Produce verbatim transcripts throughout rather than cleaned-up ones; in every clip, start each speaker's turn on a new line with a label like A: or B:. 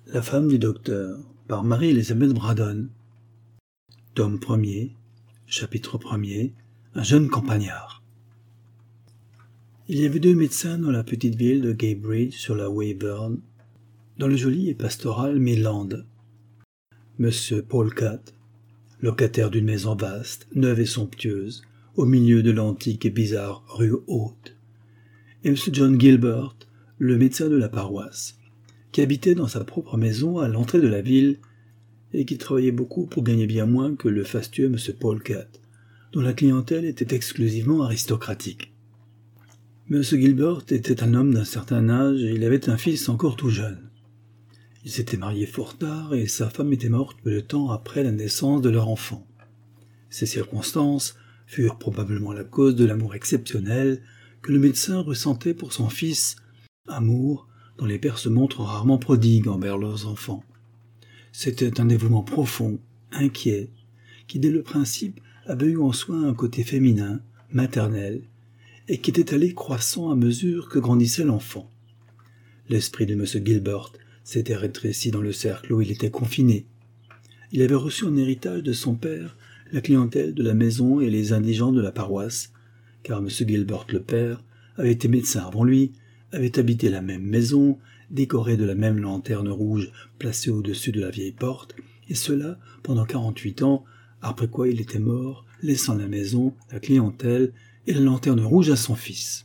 A: La femme du docteur, par Marie-Elisabeth Braddon. Tome premier, chapitre premier, un jeune campagnard. Il y avait deux médecins dans la petite ville de Guybridge sur la Weyburn, dans le joli et pastoral Midland. Monsieur Polecat, locataire d'une maison vaste, neuve et somptueuse, au milieu de l'antique et bizarre rue Haute, et Monsieur John Gilbert, le médecin de la paroisse, qui habitait dans sa propre maison à l'entrée de la ville et qui travaillait beaucoup pour gagner bien moins que le fastueux Monsieur Polecat, dont la clientèle était exclusivement aristocratique. Monsieur Gilbert était un homme d'un certain âge et il avait un fils encore tout jeune. Il s'était marié fort tard et sa femme était morte peu de temps après la naissance de leur enfant. Ces circonstances furent probablement la cause de l'amour exceptionnel que le médecin ressentait pour son fils, amour dont les pères se montrent rarement prodigues envers leurs enfants. C'était un dévouement profond, inquiet, qui dès le principe avait eu en soi un côté féminin, maternel, et qui était allé croissant à mesure que grandissait l'enfant. L'esprit de M. Gilbert s'était rétréci dans le cercle où il était confiné. Il avait reçu en héritage de son père la clientèle de la maison et les indigents de la paroisse, car M. Gilbert le père avait été médecin avant lui, avait habité la même maison, décorée de la même lanterne rouge placée au-dessus de la vieille porte, et cela pendant quarante-huit ans, après quoi il était mort, laissant la maison, la clientèle et la lanterne rouge à son fils.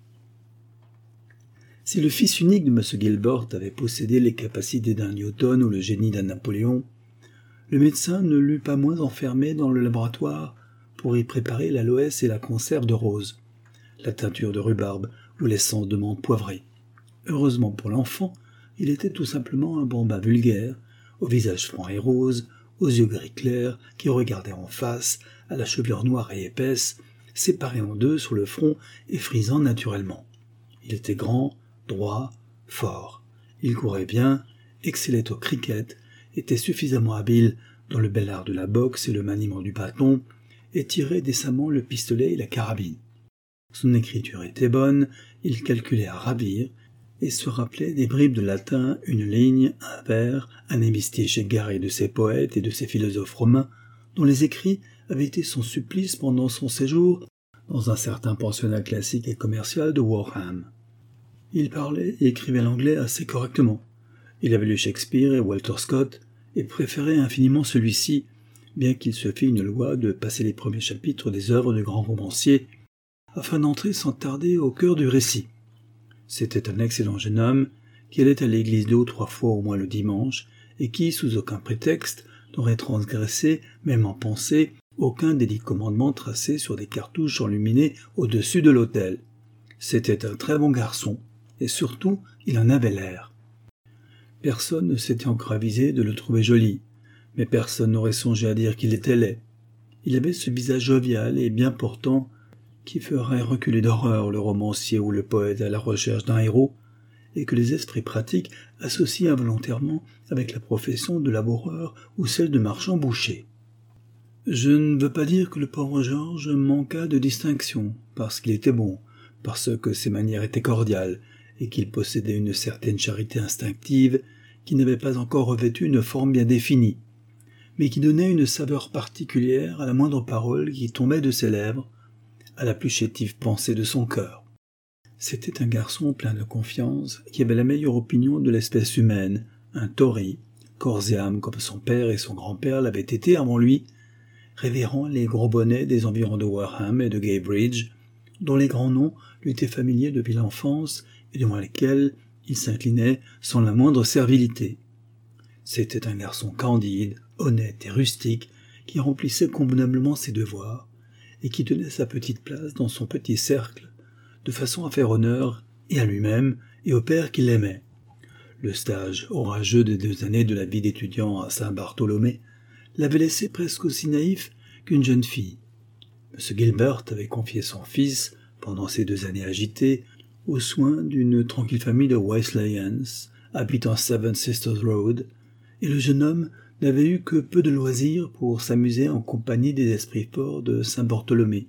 A: Si le fils unique de M. Gilbert avait possédé les capacités d'un Newton ou le génie d'un Napoléon, le médecin ne l'eût pas moins enfermé dans le laboratoire pour y préparer l'aloès et la conserve de rose, la teinture de rhubarbe ou l'essence de menthe poivrée. Heureusement pour l'enfant, il était tout simplement un bambin vulgaire, au visage franc et rose, aux yeux gris clairs, qui regardait en face, à la chevelure noire et épaisse, séparée en deux sur le front et frisant naturellement. Il était grand, droit, fort. Il courait bien, excellait au cricket, était suffisamment habile dans le bel art de la boxe et le maniement du bâton, et tirait décemment le pistolet et la carabine. Son écriture était bonne, il calculait à ravir, et se rappelait des bribes de latin, une ligne, un vers, un hémistiche égaré de ses poètes et de ses philosophes romains, dont les écrits avaient été son supplice pendant son séjour dans un certain pensionnat classique et commercial de Wareham. Il parlait et écrivait l'anglais assez correctement. Il avait lu Shakespeare et Walter Scott, et préférait infiniment celui-ci, bien qu'il se fît une loi de passer les premiers chapitres des œuvres de grands romanciers, afin d'entrer sans tarder au cœur du récit. C'était un excellent jeune homme, qui allait à l'église deux ou trois fois au moins le dimanche, et qui, sous aucun prétexte, n'aurait transgressé, même en pensée, aucun des dix commandements tracés sur des cartouches enluminées au-dessus de l'autel. C'était un très bon garçon, et surtout, il en avait l'air. Personne ne s'était encore avisé de le trouver joli, mais personne n'aurait songé à dire qu'il était laid. Il avait ce visage jovial et bien portant qui ferait reculer d'horreur le romancier ou le poète à la recherche d'un héros, et que les esprits pratiques associent involontairement avec la profession de laboureur ou celle de marchand boucher. Je ne veux pas dire que le pauvre Georges manqua de distinction, parce qu'il était bon, parce que ses manières étaient cordiales, et qu'il possédait une certaine charité instinctive qui n'avait pas encore revêtu une forme bien définie, mais qui donnait une saveur particulière à la moindre parole qui tombait de ses lèvres, à la plus chétive pensée de son cœur. C'était un garçon plein de confiance, qui avait la meilleure opinion de l'espèce humaine, un Tory, corps et âme comme son père et son grand-père l'avaient été avant lui, révérant les gros bonnets des environs de Wareham et de Guybridge, dont les grands noms lui étaient familiers depuis l'enfance et devant lesquels il s'inclinait sans la moindre servilité. C'était un garçon candide, honnête et rustique, qui remplissait convenablement ses devoirs, et qui tenait sa petite place dans son petit cercle, de façon à faire honneur et à lui-même et au père qui l'aimait. Le stage orageux des deux années de la vie d'étudiant à Saint-Bartholomé l'avait laissé presque aussi naïf qu'une jeune fille. M. Gilbert avait confié son fils, pendant ces deux années agitées, aux soins d'une tranquille famille de Wesleyans, habitant Seven Sisters Road, et le jeune homme n'avait eu que peu de loisirs pour s'amuser en compagnie des esprits forts de Saint-Bartholomé.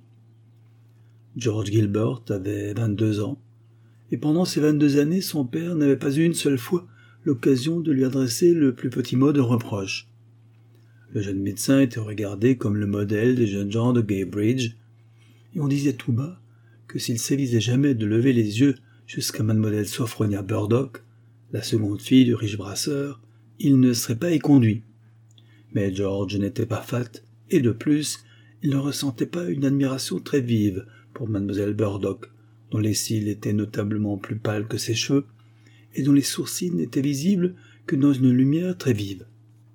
A: George Gilbert avait vingt-deux ans, et pendant ces vingt-deux années, son père n'avait pas eu une seule fois l'occasion de lui adresser le plus petit mot de reproche. Le jeune médecin était regardé comme le modèle des jeunes gens de Guybridge, et on disait tout bas que s'il s'avisait jamais de lever les yeux jusqu'à mademoiselle Sophronia Burdock, la seconde fille du riche brasseur, il ne serait pas éconduit. Mais George n'était pas fat, et de plus, il ne ressentait pas une admiration très vive pour mademoiselle Burdock, dont les cils étaient notablement plus pâles que ses cheveux, et dont les sourcils n'étaient visibles que dans une lumière très vive.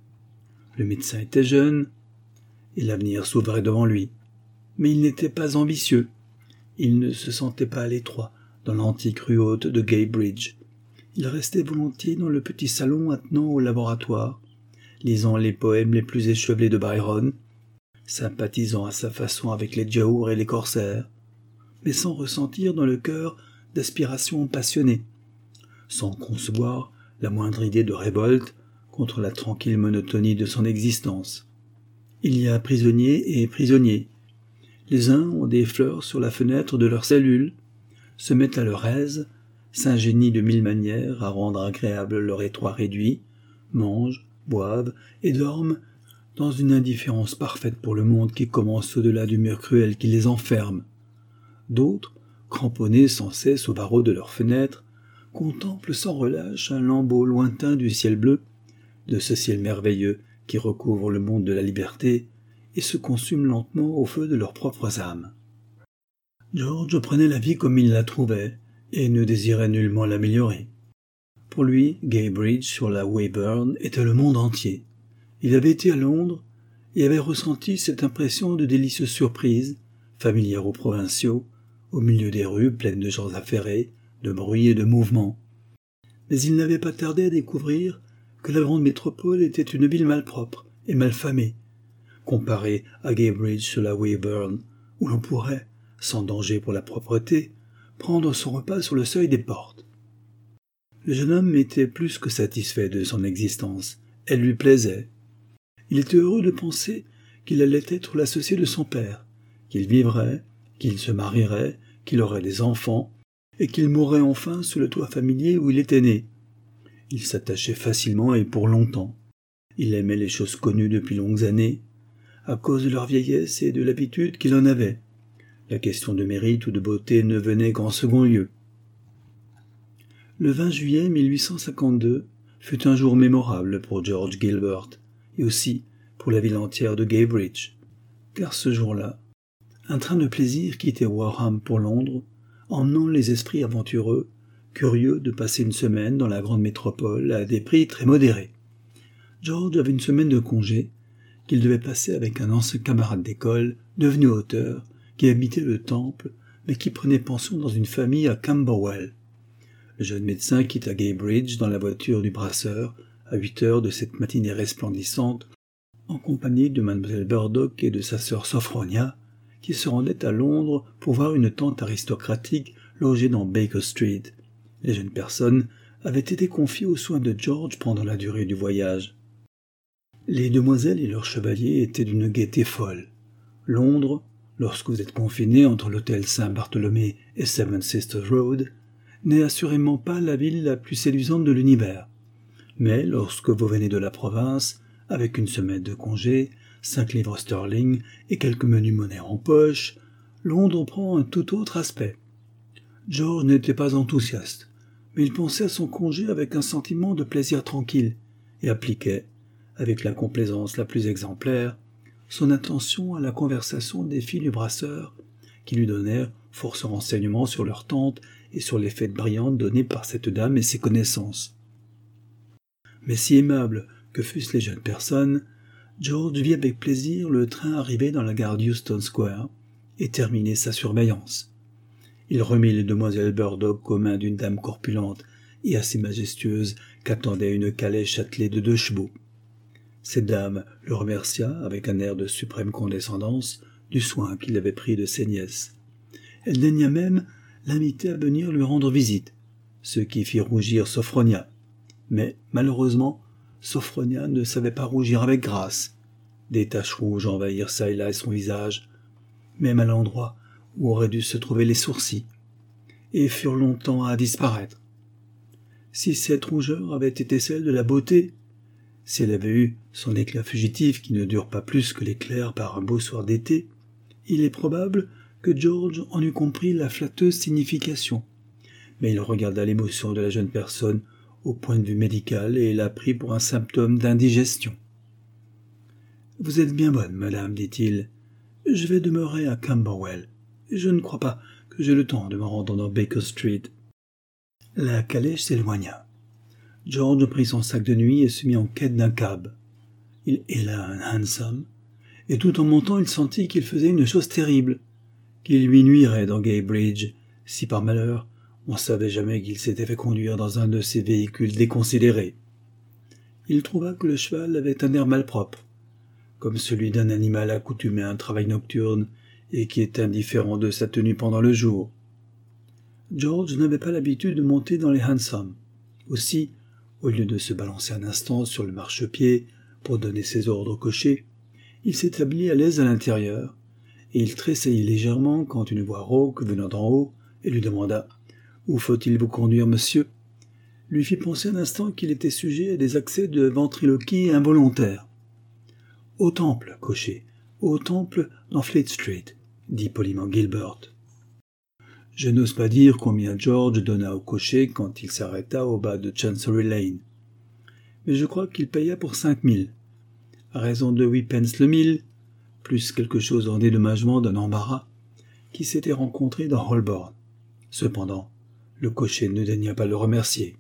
A: Le médecin était jeune, et l'avenir s'ouvrait devant lui, mais il n'était pas ambitieux. Il ne se sentait pas à l'étroit dans l'antique rue haute de Guybridge. Il restait volontiers dans le petit salon attenant au laboratoire, lisant les poèmes les plus échevelés de Byron, sympathisant à sa façon avec les Giaours et les corsaires, mais sans ressentir dans le cœur d'aspiration passionnée, sans concevoir la moindre idée de révolte contre la tranquille monotonie de son existence. Il y a prisonniers et prisonniers. Les uns ont des fleurs sur la fenêtre de leur cellule, se mettent à leur aise, s'ingénient de mille manières à rendre agréable leur étroit réduit, mangent, boivent et dorment dans une indifférence parfaite pour le monde qui commence au-delà du mur cruel qui les enferme. D'autres, cramponnés sans cesse aux barreaux de leurs fenêtres, contemplent sans relâche un lambeau lointain du ciel bleu, de ce ciel merveilleux qui recouvre le monde de la liberté, et se consument lentement au feu de leurs propres âmes. George prenait la vie comme il la trouvait, et ne désirait nullement l'améliorer. Pour lui, Guybridge sur la Weyburn était le monde entier. Il avait été à Londres et avait ressenti cette impression de délicieuse surprise, familière aux provinciaux, au milieu des rues pleines de gens affairés, de bruit et de mouvement. Mais il n'avait pas tardé à découvrir que la grande métropole était une ville malpropre et malfamée, comparée à Guybridge sur la Weyburn, où l'on pourrait, sans danger pour la propreté, prendre son repas sur le seuil des portes. Le jeune homme était plus que satisfait de son existence. Elle lui plaisait. Il était heureux de penser qu'il allait être l'associé de son père, qu'il vivrait, qu'il se marierait, qu'il aurait des enfants, et qu'il mourrait enfin sous le toit familier où il était né. Il s'attachait facilement et pour longtemps. Il aimait les choses connues depuis longues années, à cause de leur vieillesse et de l'habitude qu'il en avait. La question de mérite ou de beauté ne venait qu'en second lieu. Le vingt juillet mille huit cent cinquante-deux fut un jour mémorable pour George Gilbert, et aussi pour la ville entière de Guybridge, car ce jour-là, un train de plaisir quittait Wareham pour Londres, emmenant les esprits aventureux, curieux de passer une semaine dans la grande métropole à des prix très modérés. George avait une semaine de congé, qu'il devait passer avec un ancien camarade d'école, devenu auteur, qui habitait le Temple, mais qui prenait pension dans une famille à Camberwell. Le jeune médecin quitta Guybridge dans la voiture du brasseur, à huit heures de cette matinée resplendissante, en compagnie de mademoiselle Burdock et de sa sœur Sophronia, qui se rendaient à Londres pour voir une tante aristocratique logée dans Baker Street. Les jeunes personnes avaient été confiées aux soins de George pendant la durée du voyage. Les demoiselles et leurs chevaliers étaient d'une gaieté folle. Londres, lorsque vous êtes confiné entre l'hôtel Saint-Barthélemy et Seven Sisters Road, n'est assurément pas la ville la plus séduisante de l'univers. Mais lorsque vous venez de la province, avec une semaine de congé, cinq livres sterling et quelques menus monnaies en poche, Londres prend un tout autre aspect. George n'était pas enthousiaste, mais il pensait à son congé avec un sentiment de plaisir tranquille et appliquait, avec la complaisance la plus exemplaire, son attention à la conversation des filles du brasseur, qui lui donnèrent force renseignements sur leur tante et sur les fêtes brillantes données par cette dame et ses connaissances. Mais si aimables que fussent les jeunes personnes, George vit avec plaisir le train arriver dans la gare d'Euston Square et terminer sa surveillance. Il remit les demoiselles Burdock aux mains d'une dame corpulente et assez majestueuse qu'attendait une calèche attelée de deux chevaux. Cette dame le remercia, avec un air de suprême condescendance, du soin qu'il avait pris de ses nièces. Elle daigna même l'inviter à venir lui rendre visite, ce qui fit rougir Sophronia. Mais, malheureusement, Sophronia ne savait pas rougir avec grâce. Des taches rouges envahirent çà et là son visage, même à l'endroit où auraient dû se trouver les sourcils, et furent longtemps à disparaître. Si cette rougeur avait été celle de la beauté, si elle avait eu son éclat fugitif qui ne dure pas plus que l'éclair par un beau soir d'été, il est probable que George en eût compris la flatteuse signification. Mais il regarda l'émotion de la jeune personne au point de vue médical et la prit pour un symptôme d'indigestion. « Vous êtes bien bonne, madame, dit-il. Je vais demeurer à Camberwell. Je ne crois pas que j'ai le temps de me rendre dans Baker Street. » La calèche s'éloigna. George prit son sac de nuit et se mit en quête d'un cab. Il héla un hansom, et tout en montant il sentit qu'il faisait une chose terrible, qu'il lui nuirait dans Gaybridge, si par malheur on ne savait jamais qu'il s'était fait conduire dans un de ces véhicules déconsidérés. Il trouva que le cheval avait un air malpropre, comme celui d'un animal accoutumé à un travail nocturne et qui est indifférent de sa tenue pendant le jour. George n'avait pas l'habitude de monter dans les hansoms. Aussi, au lieu de se balancer un instant sur le marchepied pour donner ses ordres au cocher, il s'établit à l'aise à l'intérieur, et il tressaillit légèrement quand une voix rauque venant d'en haut et lui demanda « Où faut-il vous conduire, monsieur ?» lui fit penser un instant qu'il était sujet à des accès de ventriloquie involontaires. « Au temple, cocher, au temple dans Fleet Street, » dit poliment Gilbert. Je n'ose pas dire combien George donna au cocher quand il s'arrêta au bas de Chancery Lane, mais je crois qu'il paya pour cinq mille, à raison de huit pence le mille, plus quelque chose en dédommagement d'un embarras qui s'était rencontré dans Holborn. Cependant, le cocher ne daigna pas le remercier.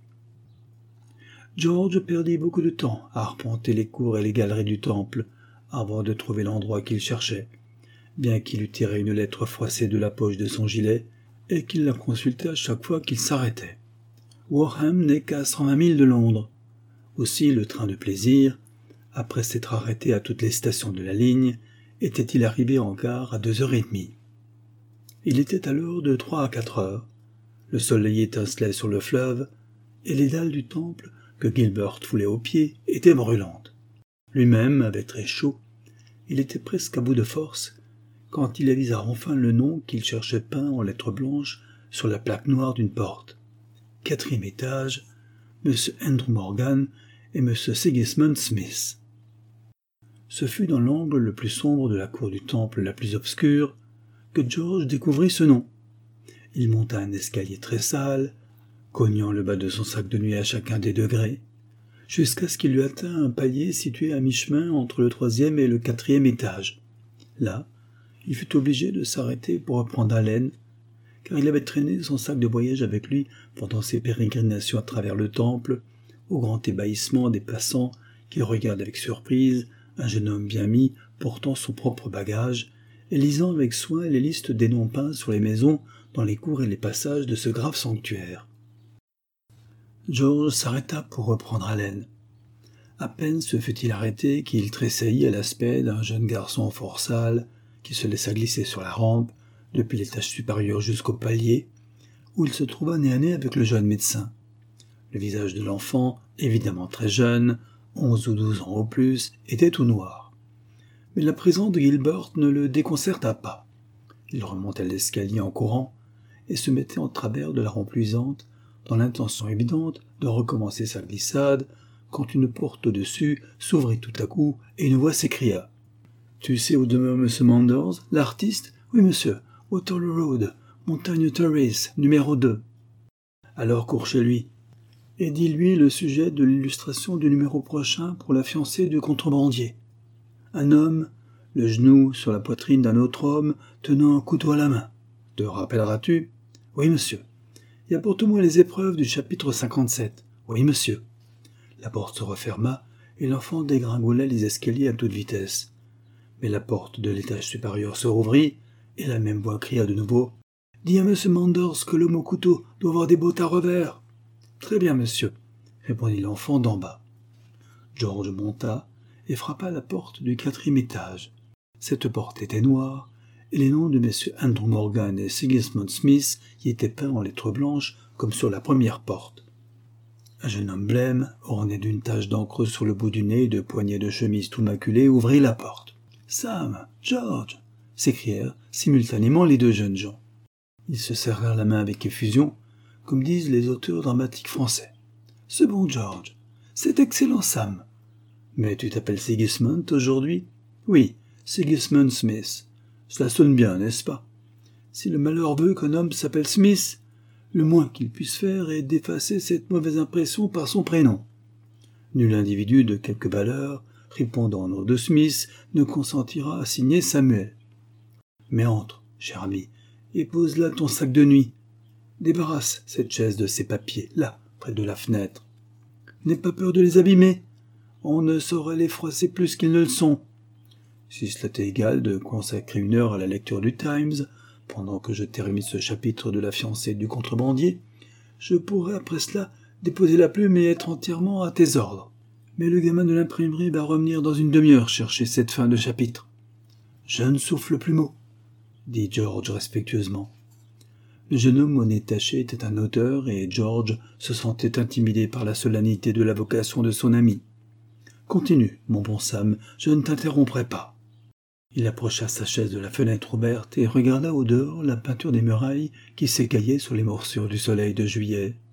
A: George perdit beaucoup de temps à arpenter les cours et les galeries du temple avant de trouver l'endroit qu'il cherchait, bien qu'il eût tiré une lettre froissée de la poche de son gilet et qu'il la consultait à chaque fois qu'il s'arrêtait. Wareham n'est qu'à cent vingt milles de Londres. Aussi le train de plaisir, après s'être arrêté à toutes les stations de la ligne, était-il arrivé en gare à deux heures et demie. Il était alors de trois à quatre heures. Le soleil étincelait sur le fleuve, et les dalles du temple, que Gilbert foulait aux pieds, étaient brûlantes. Lui-même avait très chaud. Il était presque à bout de force, quand il avisa enfin le nom qu'il cherchait peint en lettres blanches sur la plaque noire d'une porte. Quatrième étage, M. Andrew Morgan et M. Sigismund Smith. Ce fut dans l'angle le plus sombre de la cour du temple la plus obscure que George découvrit ce nom. Il monta un escalier très sale, cognant le bas de son sac de nuit à chacun des degrés, jusqu'à ce qu'il lui attînt un palier situé à mi-chemin entre le troisième et le quatrième étage. Là, il fut obligé de s'arrêter pour reprendre haleine, car il avait traîné son sac de voyage avec lui pendant ses pérégrinations à travers le temple, au grand ébahissement des passants qui regardent avec surprise un jeune homme bien mis portant son propre bagage et lisant avec soin les listes des noms peints sur les maisons dans les cours et les passages de ce grave sanctuaire. George s'arrêta pour reprendre haleine. À peine se fut-il arrêté qu'il tressaillit à l'aspect d'un jeune garçon fort sale qui se laissa glisser sur la rampe depuis l'étage supérieur jusqu'au palier, où il se trouva nez à nez avec le jeune médecin. Le visage de l'enfant, évidemment très jeune, onze ou douze ans au plus, était tout noir. Mais la présence de Gilbert ne le déconcerta pas. Il remontait l'escalier en courant et se mettait en travers de la rampe luisante, dans l'intention évidente de recommencer sa glissade, quand une porte au-dessus s'ouvrit tout à coup et une voix s'écria. « Tu sais où demeure M. Manders, l'artiste ? Oui, monsieur, Waterloo Road, Montagne Terrace, numéro deux. Alors cours chez lui, et dis-lui le sujet de l'illustration du numéro prochain pour la fiancée du contrebandier. Un homme, le genou sur la poitrine d'un autre homme, tenant un couteau à la main. Te rappelleras-tu ? Oui, monsieur. Et apporte-moi les épreuves du chapitre cinquante-sept. Oui, monsieur. La porte se referma, et l'enfant dégringolait les escaliers à toute vitesse. Mais la porte de l'étage supérieur se rouvrit, et la même voix cria de nouveau « Dis à M. Manders que l'homme au couteau doit avoir des bottes à revers. »« Très bien, monsieur, » répondit l'enfant d'en bas. George monta et frappa à la porte du quatrième étage. Cette porte était noire, et les noms de messieurs Andrew Morgan et Sigismund Smith y étaient peints en lettres blanches comme sur la première porte. Un jeune homme blême, orné d'une tache d'encre sur le bout du nez et de poignets de chemise tout maculés, ouvrit la porte. « Sam, George !» s'écrièrent simultanément les deux jeunes gens. Ils se serrèrent la main avec effusion, comme disent les auteurs dramatiques français. C'est bon, George. C'est excellent, Sam. Mais tu t'appelles Sigismund aujourd'hui? Oui, Sigismund Smith. Cela sonne bien, n'est-ce pas? Si le malheur veut qu'un homme s'appelle Smith, le moins qu'il puisse faire est d'effacer cette mauvaise impression par son prénom. Nul individu de quelque valeur, répondant au nom de Smith, ne consentira à signer Samuel. Mais entre, cher ami, et pose là ton sac de nuit. Débarrasse cette chaise de ses papiers, là, près de la fenêtre. N'aie pas peur de les abîmer. On ne saurait les froisser plus qu'ils ne le sont. Si cela t'est égal de consacrer une heure à la lecture du Times, pendant que je termine ce chapitre de la fiancée du contrebandier, je pourrais après cela déposer la plume et être entièrement à tes ordres. Mais le gamin de l'imprimerie va revenir dans une demi-heure chercher cette fin de chapitre. Je ne souffle plus mot, dit George respectueusement. Le jeune homme au nez taché était un auteur et George se sentait intimidé par la solennité de la vocation de son ami. Continue, mon bon Sam, je ne t'interromprai pas. Il approcha sa chaise de la fenêtre ouverte et regarda au dehors la peinture des murailles qui s'écaillait sur les morsures du soleil de juillet.